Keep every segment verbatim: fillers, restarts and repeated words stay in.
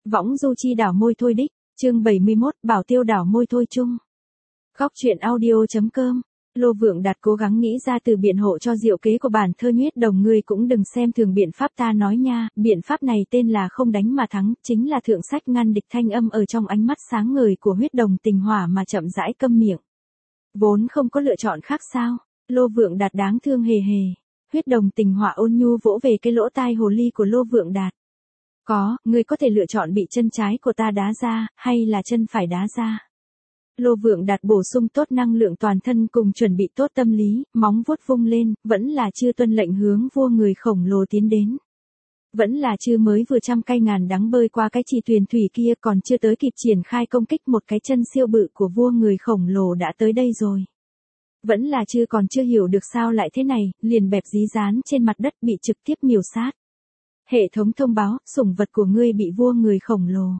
Võng du chi đảo môi thôi đích, chương bảy mươi mốt, bảo tiêu đảo môi thôi chung. Góc truyện audio.com. Lô Vượng Đạt cố gắng nghĩ ra từ biện hộ cho diệu kế của bản thơ Huyết Đồng, ngươi cũng đừng xem thường biện pháp ta nói nha, biện pháp này tên là không đánh mà thắng, chính là thượng sách ngăn địch. Thanh âm ở trong ánh mắt sáng ngời của Huyết Đồng Tình Hỏa mà chậm rãi câm miệng. Vốn không có lựa chọn khác sao? Lô Vượng Đạt đáng thương hề hề. Huyết Đồng Tình Hỏa ôn nhu vỗ về cái lỗ tai hồ ly của Lô Vượng Đạt. Có, ngươi có thể lựa chọn bị chân trái của ta đá ra, hay là chân phải đá ra. Lô Vượng Đạt bổ sung tốt năng lượng toàn thân cùng chuẩn bị tốt tâm lý, móng vuốt vung lên, vẫn là chưa tuân lệnh hướng vua người khổng lồ tiến đến. Vẫn là chưa mới vừa trăm cây ngàn đắng bơi qua cái chỉ thuyền thủy kia, còn chưa tới kịp triển khai công kích, một cái chân siêu bự của vua người khổng lồ đã tới đây rồi. Vẫn là chưa còn chưa hiểu được sao lại thế này, liền bẹp dí dán trên mặt đất bị trực tiếp miểu sát. Hệ thống thông báo, sủng vật của ngươi bị vua người khổng lồ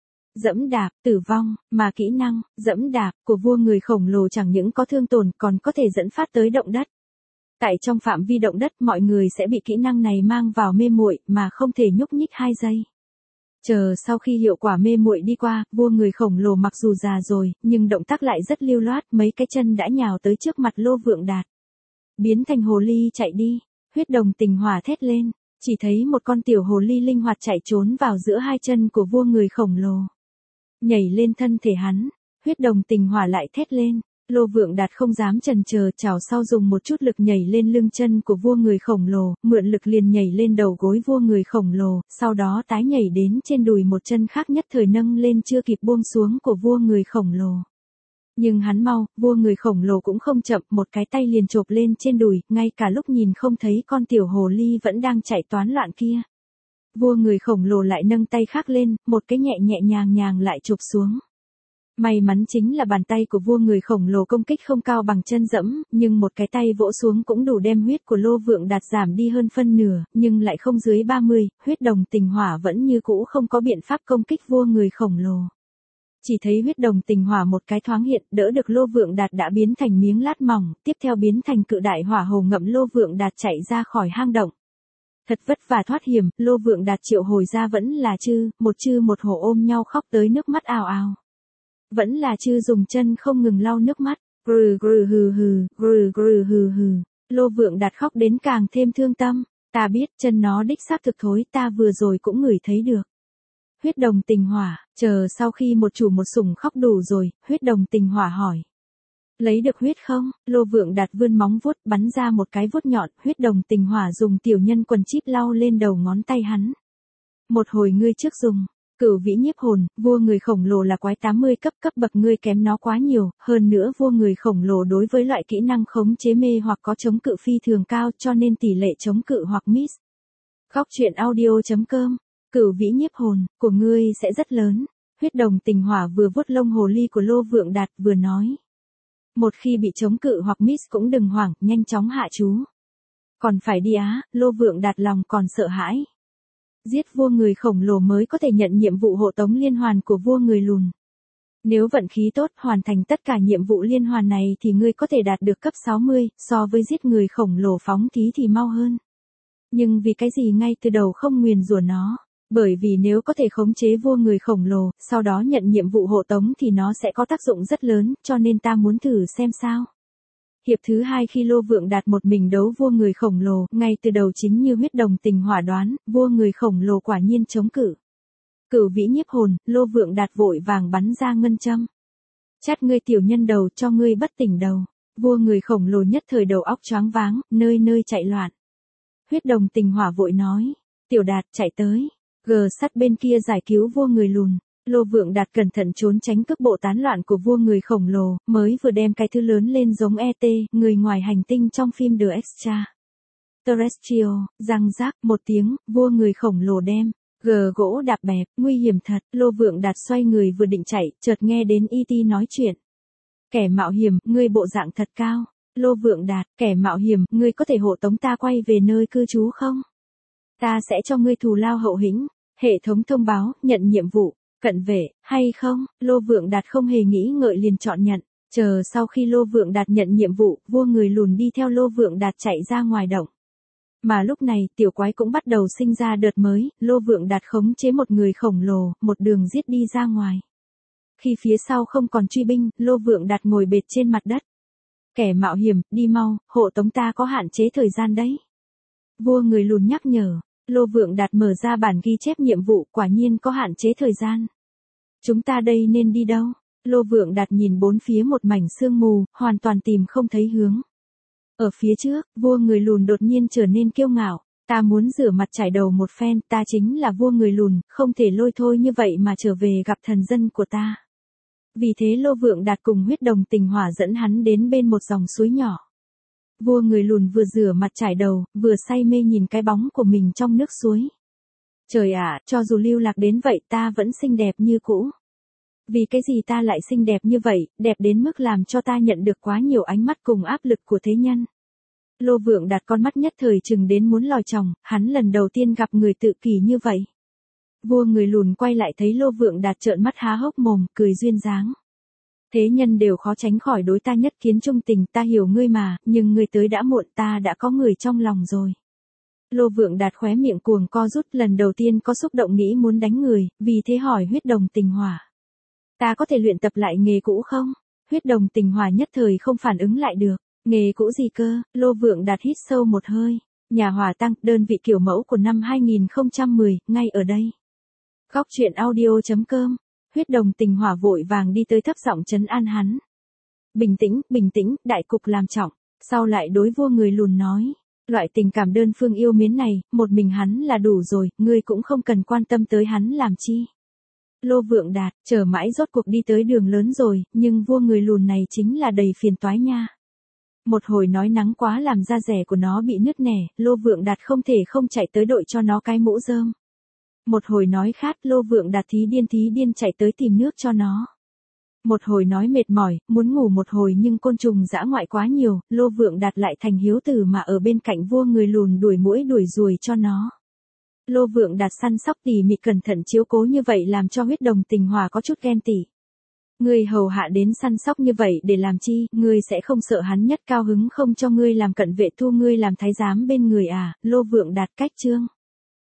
dẫm đạp, tử vong, mà kỹ năng, dẫm đạp, của vua người khổng lồ chẳng những có thương tổn còn có thể dẫn phát tới động đất. Tại trong phạm vi động đất mọi người sẽ bị kỹ năng này mang vào mê muội mà không thể nhúc nhích hai giây. Chờ sau khi hiệu quả mê muội đi qua, vua người khổng lồ mặc dù già rồi, nhưng động tác lại rất lưu loát, mấy cái chân đã nhào tới trước mặt Lô Vượng Đạt. Biến thành hồ ly chạy đi, Huyết Đồng Tình Hỏa thét lên, chỉ thấy một con tiểu hồ ly linh hoạt chạy trốn vào giữa hai chân của vua người khổng lồ. Nhảy lên thân thể hắn, Huyết Đồng Tình Hỏa lại thét lên, Lô Vượng Đạt không dám chần chờ, chảo sau dùng một chút lực nhảy lên lưng chân của vua người khổng lồ, mượn lực liền nhảy lên đầu gối vua người khổng lồ, sau đó tái nhảy đến trên đùi một chân khác, nhất thời nâng lên chưa kịp buông xuống của vua người khổng lồ. Nhưng hắn mau, vua người khổng lồ cũng không chậm, một cái tay liền chộp lên trên đùi, ngay cả lúc nhìn không thấy con tiểu hồ ly vẫn đang chạy toán loạn kia. Vua người khổng lồ lại nâng tay khác lên, một cái nhẹ nhẹ nhàng nhàng lại chộp xuống. May mắn chính là bàn tay của vua người khổng lồ công kích không cao bằng chân dẫm, nhưng một cái tay vỗ xuống cũng đủ đem huyết của Lô Vượng Đạt giảm đi hơn phân nửa, nhưng lại không dưới ba mươi, Huyết Đồng Tình Hỏa vẫn như cũ không có biện pháp công kích vua người khổng lồ. Chỉ thấy Huyết Đồng Tình Hỏa một cái thoáng hiện, đỡ được Lô Vượng Đạt đã biến thành miếng lát mỏng, tiếp theo biến thành cự đại hỏa hồ ngậm Lô Vượng Đạt chạy ra khỏi hang động. Thật vất vả thoát hiểm, Lô Vượng Đạt triệu hồi ra vẫn là Chư, một Chư một hổ ôm nhau khóc tới nước mắt ào ào. Vẫn là Chư dùng chân không ngừng lau nước mắt, grừ grừ hừ hừ, grừ grừ hừ hừ. Lô Vượng Đạt khóc đến càng thêm thương tâm, ta biết chân nó đích xác thực thối, ta vừa rồi cũng ngửi thấy được. Huyết Đồng Tình Hỏa, chờ sau khi một chủ một sủng khóc đủ rồi, Huyết Đồng Tình Hỏa hỏi. Lấy được huyết không? Lô Vượng Đạt vươn móng vuốt bắn ra một cái vuốt nhọn, Huyết Đồng Tình Hỏa dùng tiểu nhân quần chíp lau lên đầu ngón tay hắn. Một hồi ngươi trước dùng, Cửu Vĩ Nhiếp Hồn, vua người khổng lồ là quái tám mươi cấp, cấp bậc ngươi kém nó quá nhiều, hơn nữa vua người khổng lồ đối với loại kỹ năng khống chế mê hoặc có chống cự phi thường cao, cho nên tỷ lệ chống cự hoặc miss. Góc truyện audio.com. Cửu Vĩ Nhiếp Hồn của ngươi sẽ rất lớn. Huyết Đồng Tình Hỏa vừa vuốt lông hồ ly của Lô Vượng Đạt vừa nói. Một khi bị chống cự hoặc miss cũng đừng hoảng, nhanh chóng hạ chú. Còn phải đi á, Lô Vượng Đạt lòng còn sợ hãi. Giết vua người khổng lồ mới có thể nhận nhiệm vụ hộ tống liên hoàn của vua người lùn. Nếu vận khí tốt hoàn thành tất cả nhiệm vụ liên hoàn này thì ngươi có thể đạt được cấp sáu mươi, so với giết người khổng lồ phóng thí thì mau hơn. Nhưng vì cái gì ngay từ đầu không nguyền rủa nó? Bởi vì nếu có thể khống chế vua người khổng lồ, sau đó nhận nhiệm vụ hộ tống thì nó sẽ có tác dụng rất lớn, cho nên ta muốn thử xem sao. Hiệp thứ hai khi Lô Vượng Đạt một mình đấu vua người khổng lồ, ngay từ đầu chính như Huyết Đồng Tình Hỏa đoán, vua người khổng lồ quả nhiên chống cự. Cửu Vĩ Nhiếp Hồn, Lô Vượng Đạt vội vàng bắn ra ngân châm. Chát ngươi tiểu nhân đầu, cho ngươi bất tỉnh đầu. Vua người khổng lồ nhất thời đầu óc choáng váng, nơi nơi chạy loạn. Huyết Đồng Tình Hỏa vội nói, Tiểu Đạt chạy tới. Gờ sắt bên kia giải cứu vua người lùn. Lô Vượng Đạt cẩn thận trốn tránh cước bộ tán loạn của vua người khổng lồ, mới vừa đem cái thứ lớn lên giống e tê, người ngoài hành tinh trong phim The Extra. Terrestrial, răng rác, một tiếng, vua người khổng lồ đem. Gờ gỗ đạp bẹp, nguy hiểm thật. Lô Vượng Đạt xoay người vừa định chạy, chợt nghe đến e tê nói chuyện. Kẻ mạo hiểm, ngươi bộ dạng thật cao. Lô Vượng Đạt, kẻ mạo hiểm, ngươi có thể hộ tống ta quay về nơi cư trú không? Ta sẽ cho ngươi thù lao hậu hĩnh. Hệ thống thông báo, nhận nhiệm vụ, cận vệ, hay không? Lô Vượng Đạt không hề nghĩ ngợi liền chọn nhận. Chờ sau khi Lô Vượng Đạt nhận nhiệm vụ, vua người lùn đi theo Lô Vượng Đạt chạy ra ngoài động. Mà lúc này tiểu quái cũng bắt đầu sinh ra đợt mới, Lô Vượng Đạt khống chế một người khổng lồ, một đường giết đi ra ngoài. Khi phía sau không còn truy binh, Lô Vượng Đạt ngồi bệt trên mặt đất. Kẻ mạo hiểm, đi mau, hộ tống ta có hạn chế thời gian đấy. Vua người lùn nhắc nhở, Lô Vượng Đạt mở ra bản ghi chép nhiệm vụ, quả nhiên có hạn chế thời gian. Chúng ta đây nên đi đâu? Lô Vượng Đạt nhìn bốn phía một mảnh sương mù, hoàn toàn tìm không thấy hướng. Ở phía trước, vua người lùn đột nhiên trở nên kiêu ngạo. Ta muốn rửa mặt trải đầu một phen, ta chính là vua người lùn, không thể lôi thôi như vậy mà trở về gặp thần dân của ta. Vì thế Lô Vượng Đạt cùng huyết đồng tình hỏa dẫn hắn đến bên một dòng suối nhỏ. Vua người lùn vừa rửa mặt trải đầu, vừa say mê nhìn cái bóng của mình trong nước suối. Trời ạ, cho dù lưu lạc đến vậy ta vẫn xinh đẹp như cũ. Vì cái gì ta lại xinh đẹp như vậy, đẹp đến mức làm cho ta nhận được quá nhiều ánh mắt cùng áp lực của thế nhân. Lô Vượng Đạt con mắt nhất thời chừng đến muốn lòi chòng, hắn lần đầu tiên gặp người tự kỷ như vậy. Vua người lùn quay lại thấy Lô Vượng Đạt trợn mắt há hốc mồm, cười duyên dáng. Thế nhân đều khó tránh khỏi đối ta nhất kiến trung tình, ta hiểu ngươi mà, nhưng ngươi tới đã muộn, ta đã có người trong lòng rồi. Lô Vượng Đạt khóe miệng cuồng co rút, lần đầu tiên có xúc động nghĩ muốn đánh người, vì thế hỏi huyết đồng tình hỏa. Ta có thể luyện tập lại nghề cũ không? Huyết đồng tình hỏa nhất thời không phản ứng lại được. Nghề cũ gì cơ? Lô Vượng Đạt hít sâu một hơi. Nhà hỏa tăng, đơn vị kiểu mẫu của năm hai nghìn không trăm mười, ngay ở đây. Góc truyện audio chấm com. Huyết đồng tình hỏa vội vàng đi tới thấp giọng trấn an hắn. Bình tĩnh, bình tĩnh, đại cục làm trọng. Sau lại đối vua người lùn nói. Loại tình cảm đơn phương yêu mến này, một mình hắn là đủ rồi, ngươi cũng không cần quan tâm tới hắn làm chi. Lô Vượng Đạt, chờ mãi rốt cuộc đi tới đường lớn rồi, nhưng vua người lùn này chính là đầy phiền toái nha. Một hồi nói nắng quá làm da rẻ của nó bị nứt nẻ, Lô Vượng Đạt không thể không chạy tới đội cho nó cái mũ rơm. Một hồi nói khát, Lô Vượng Đạt thí điên thí điên chạy tới tìm nước cho nó. Một hồi nói mệt mỏi, muốn ngủ một hồi nhưng côn trùng dã ngoại quá nhiều, Lô Vượng Đạt lại thành hiếu tử mà ở bên cạnh vua người lùn đuổi muỗi đuổi ruồi cho nó. Lô Vượng Đạt săn sóc tỉ mỉ cẩn thận chiếu cố như vậy làm cho huyết đồng tình hỏa có chút ghen tị. Ngươi hầu hạ đến săn sóc như vậy để làm chi, ngươi sẽ không sợ hắn nhất cao hứng không cho ngươi làm cận vệ thu ngươi làm thái giám bên người à? Lô Vượng Đạt cách chương.